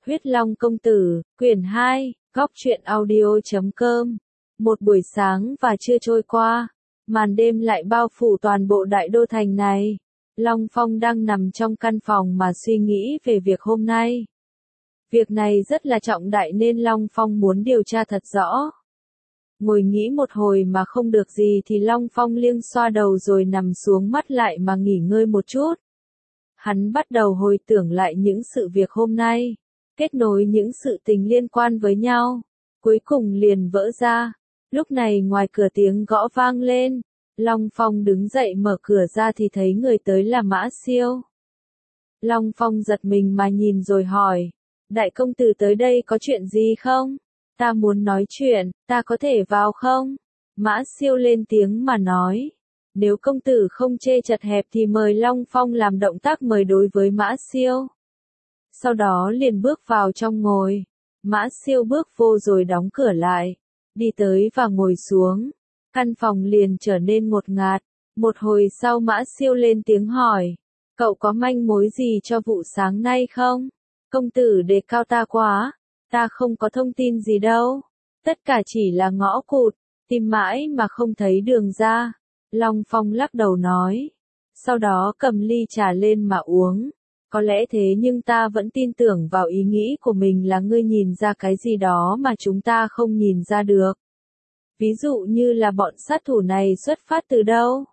Huyết Long Công Tử, quyển 2, góc truyện audio.com. Một buổi sáng và trưa trôi qua, màn đêm lại bao phủ toàn bộ đại đô thành này. Long Phong đang nằm trong căn phòng mà suy nghĩ về việc hôm nay. Việc này rất là trọng đại nên Long Phong muốn điều tra thật rõ. Ngồi nghĩ một hồi mà không được gì thì Long Phong liêng xoa đầu rồi nằm xuống mắt lại mà nghỉ ngơi một chút. Hắn bắt đầu hồi tưởng lại những sự việc hôm nay, kết nối những sự tình liên quan với nhau, cuối cùng liền vỡ ra. Lúc này ngoài cửa tiếng gõ vang lên, Long Phong đứng dậy mở cửa ra thì thấy người tới là Mã Siêu. Long Phong giật mình mà nhìn rồi hỏi, đại công tử tới đây có chuyện gì không? Ta muốn nói chuyện, ta có thể vào không? Mã Siêu lên tiếng mà nói. Nếu công tử không chê chật hẹp thì mời. Long Phong làm động tác mời đối với Mã Siêu. Sau đó liền bước vào trong ngồi. Mã Siêu bước vô rồi đóng cửa lại. Đi tới và ngồi xuống. Căn phòng liền trở nên ngột ngạt. Một hồi sau Mã Siêu lên tiếng hỏi. Cậu có manh mối gì cho vụ sáng nay không? Công tử đề cao ta quá. Ta không có thông tin gì đâu. Tất cả chỉ là ngõ cụt. Tìm mãi mà không thấy đường ra. Long Phong lắc đầu nói. Sau đó cầm ly trà lên mà uống. Có lẽ thế nhưng ta vẫn tin tưởng vào ý nghĩ của mình là ngươi nhìn ra cái gì đó mà chúng ta không nhìn ra được. Ví dụ như là bọn sát thủ này xuất phát từ đâu?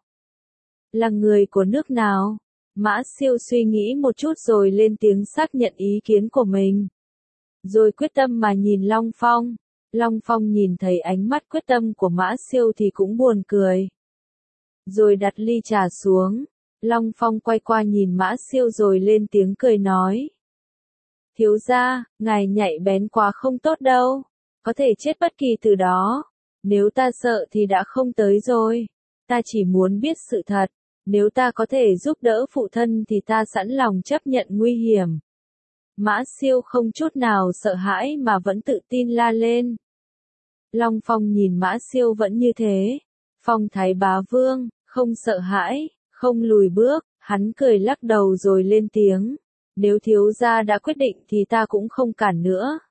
Là người của nước nào? Mã Siêu suy nghĩ một chút rồi lên tiếng xác nhận ý kiến của mình. Rồi quyết tâm mà nhìn Long Phong. Long Phong nhìn thấy ánh mắt quyết tâm của Mã Siêu thì cũng buồn cười. Rồi đặt ly trà xuống. Long Phong quay qua nhìn Mã Siêu rồi lên tiếng cười nói. Thiếu gia, ngài nhạy bén quá không tốt đâu. Có thể chết bất kỳ từ đó. Nếu ta sợ thì đã không tới rồi. Ta chỉ muốn biết sự thật. Nếu ta có thể giúp đỡ phụ thân thì ta sẵn lòng chấp nhận nguy hiểm. Mã Siêu không chút nào sợ hãi mà vẫn tự tin la lên. Long Phong nhìn Mã Siêu vẫn như thế. Phong thái bá vương, không sợ hãi, không lùi bước, hắn cười lắc đầu rồi lên tiếng. Nếu thiếu gia đã quyết định thì ta cũng không cản nữa.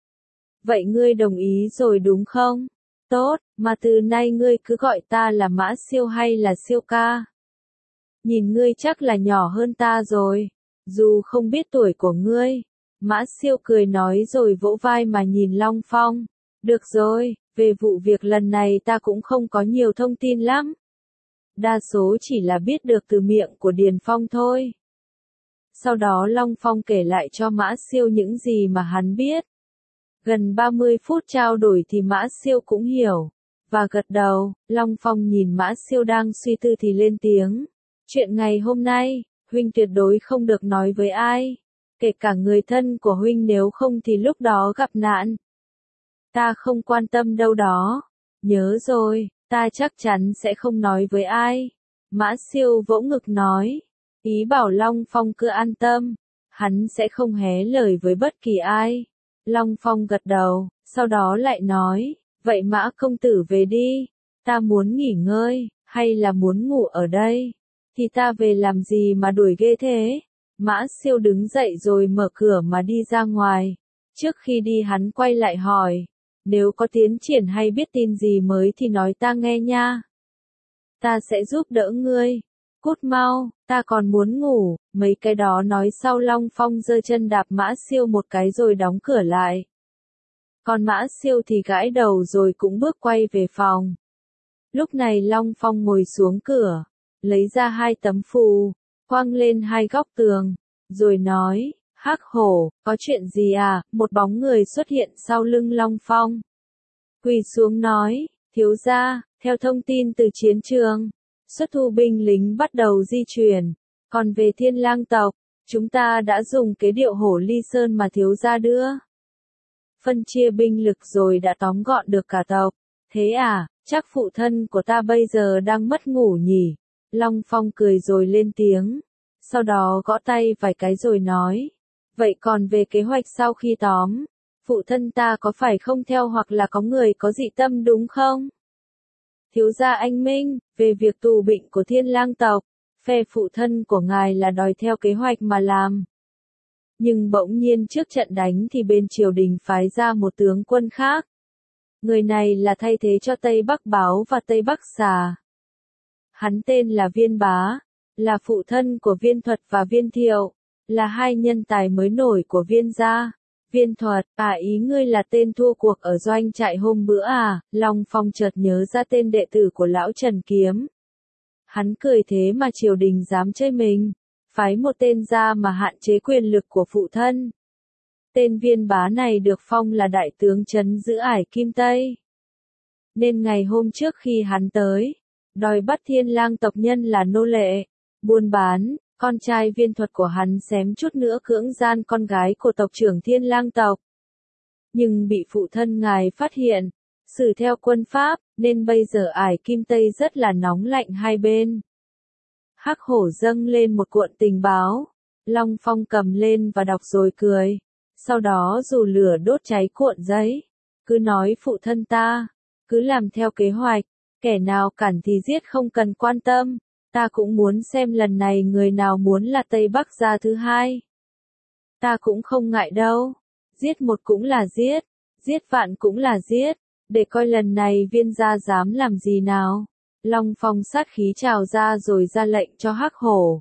Vậy ngươi đồng ý rồi đúng không? Tốt, mà từ nay ngươi cứ gọi ta là Mã Siêu hay là Siêu ca. Nhìn ngươi chắc là nhỏ hơn ta rồi. Dù không biết tuổi của ngươi. Mã Siêu cười nói rồi vỗ vai mà nhìn Long Phong. Được rồi, về vụ việc lần này ta cũng không có nhiều thông tin lắm. Đa số chỉ là biết được từ miệng của Điền Phong thôi. Sau đó Long Phong kể lại cho Mã Siêu những gì mà hắn biết. Gần 30 phút trao đổi thì Mã Siêu cũng hiểu. Và gật đầu, Long Phong nhìn Mã Siêu đang suy tư thì lên tiếng. Chuyện ngày hôm nay, huynh tuyệt đối không được nói với ai. Kể cả người thân của huynh, nếu không thì lúc đó gặp nạn. Ta không quan tâm đâu đó. Nhớ rồi, ta chắc chắn sẽ không nói với ai. Mã Siêu vỗ ngực nói. Ý bảo Long Phong cứ an tâm. Hắn sẽ không hé lời với bất kỳ ai. Long Phong gật đầu, sau đó lại nói. Vậy Mã công tử về đi. Ta muốn nghỉ ngơi, hay là muốn ngủ ở đây? Thì ta về làm gì mà đuổi ghê thế? Mã Siêu đứng dậy rồi mở cửa mà đi ra ngoài. Trước khi đi hắn quay lại hỏi. Nếu có tiến triển hay biết tin gì mới thì nói ta nghe nha. Ta sẽ giúp đỡ ngươi. Cút mau, ta còn muốn ngủ. Mấy cái đó nói sau Long Phong giơ chân đạp Mã Siêu một cái rồi đóng cửa lại. Còn Mã Siêu thì gãi đầu rồi cũng bước quay về phòng. Lúc này Long Phong ngồi xuống cửa, lấy ra 2 tấm phù, quăng lên 2 góc tường, rồi nói, Hắc Hổ, có chuyện gì à? Một bóng người xuất hiện sau lưng Long Phong. Quỳ xuống nói, thiếu gia, theo thông tin từ chiến trường, xuất thu binh lính bắt đầu di chuyển, còn về Thiên Lang tộc, chúng ta đã dùng kế điệu hổ ly sơn mà thiếu gia đưa. Phân chia binh lực rồi đã tóm gọn được cả tộc. Thế à, chắc phụ thân của ta bây giờ đang mất ngủ nhỉ? Long Phong cười rồi lên tiếng. Sau đó gõ tay vài cái rồi nói. Vậy còn về kế hoạch sau khi tóm, phụ thân ta có phải không theo hoặc là có người có dị tâm đúng không? Thiếu gia anh minh, về việc tù binh của Thiên Lang tộc, phe phụ thân của ngài là đòi theo kế hoạch mà làm. Nhưng bỗng nhiên trước trận đánh thì bên triều đình phái ra một tướng quân khác. Người này là thay thế cho Tây Bắc Báo và Tây Bắc Xà. Hắn tên là Viên Bá, là phụ thân của Viên Thuật và Viên Thiệu, là hai nhân tài mới nổi của Viên gia. Viên Thuật, ý ngươi là tên thua cuộc ở doanh trại hôm bữa à? Long Phong chợt nhớ ra tên đệ tử của lão Trần Kiếm. Hắn cười thế mà triều đình dám chơi mình, phái một tên ra mà hạn chế quyền lực của phụ thân. Tên Viên Bá này được phong là đại tướng trấn giữ ải Kim Tây. Nên ngày hôm trước khi hắn tới, đòi bắt Thiên Lang tộc nhân là nô lệ, buôn bán, con trai Viên Thuật của hắn xém chút nữa cưỡng gian con gái của tộc trưởng Thiên Lang tộc. Nhưng bị phụ thân ngài phát hiện, xử theo quân pháp, nên bây giờ ải Kim Tây rất là nóng lạnh hai bên. Hắc Hổ dâng lên một cuộn tình báo, Long Phong cầm lên và đọc rồi cười. Sau đó dù lửa đốt cháy cuộn giấy, cứ nói phụ thân ta, cứ làm theo kế hoạch, kẻ nào cản thì giết không cần quan tâm, ta cũng muốn xem lần này người nào muốn là Tây Bắc gia thứ hai. Ta cũng không ngại đâu, giết một cũng là giết, giết vạn cũng là giết, để coi lần này Viên gia dám làm gì nào. Long Phong sát khí trào ra rồi ra lệnh cho Hắc Hổ.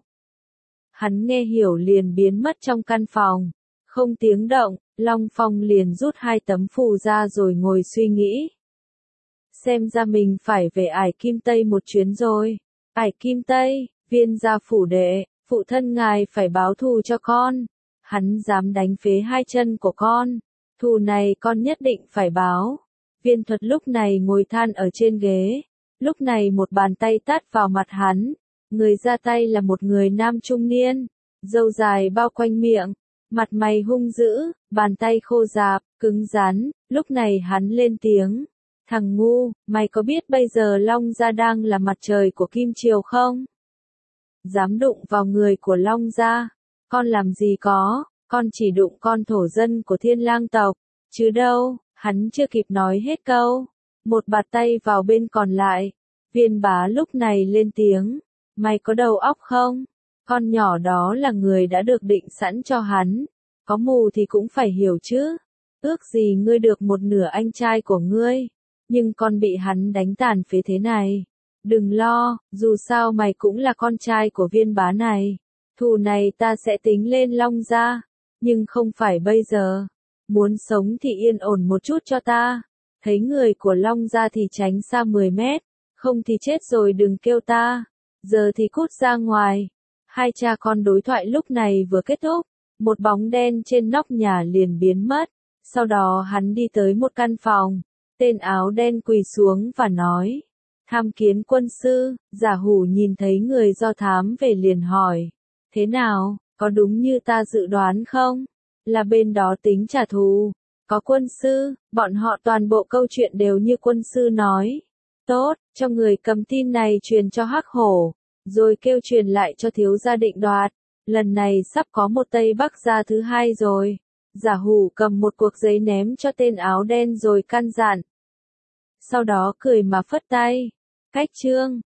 Hắn nghe hiểu liền biến mất trong căn phòng. Không tiếng động, Long Phong liền rút hai tấm phù ra rồi ngồi suy nghĩ. Xem ra mình phải về ải Kim Tây một chuyến rồi. Ải Kim Tây, Viên gia phủ đệ, phụ thân ngài phải báo thù cho con. Hắn dám đánh phế hai chân của con. Thù này con nhất định phải báo. Viên Thuật lúc này ngồi than ở trên ghế. Lúc này một bàn tay tát vào mặt hắn. Người ra tay là một người nam trung niên, râu dài bao quanh miệng. Mặt mày hung dữ, bàn tay khô rạp, cứng rắn, lúc này hắn lên tiếng. Thằng ngu, mày có biết bây giờ Long Gia đang là mặt trời của Kim Triều không? Dám đụng vào người của Long Gia, con làm gì có, con chỉ đụng con thổ dân của Thiên Lang tộc, chứ đâu, hắn chưa kịp nói hết câu. Một bạt tay vào bên còn lại, Viên Bá lúc này lên tiếng. Mày có đầu óc không? Con nhỏ đó là người đã được định sẵn cho hắn, có mù thì cũng phải hiểu chứ. Ước gì ngươi được một nửa anh trai của ngươi, nhưng con bị hắn đánh tàn phế thế này. Đừng lo, dù sao mày cũng là con trai của Viên Bá này. Thù này ta sẽ tính lên Long Gia, nhưng không phải bây giờ. Muốn sống thì yên ổn một chút cho ta. Thấy người của Long Gia thì tránh xa 10 mét, không thì chết rồi đừng kêu ta. Giờ thì cút ra ngoài. Hai cha con đối thoại lúc này vừa kết thúc, một bóng đen trên nóc nhà liền biến mất. Sau đó hắn đi tới một căn phòng, tên áo đen quỳ xuống và nói, tham kiến quân sư. Giả Hủ nhìn thấy người do thám về liền hỏi, thế nào, có đúng như ta dự đoán không? Là bên đó tính trả thù? Có quân sư, bọn họ toàn bộ câu chuyện đều như quân sư nói. Tốt, cho người cầm tin này truyền cho Hắc Hổ, rồi kêu truyền lại cho thiếu gia Định Đoạt. Lần này sắp có một Tây Bắc gia thứ hai rồi. Giả Hủ cầm một cuộc giấy ném cho tên áo đen rồi căn dặn. Sau đó cười mà phất tay. Cách chương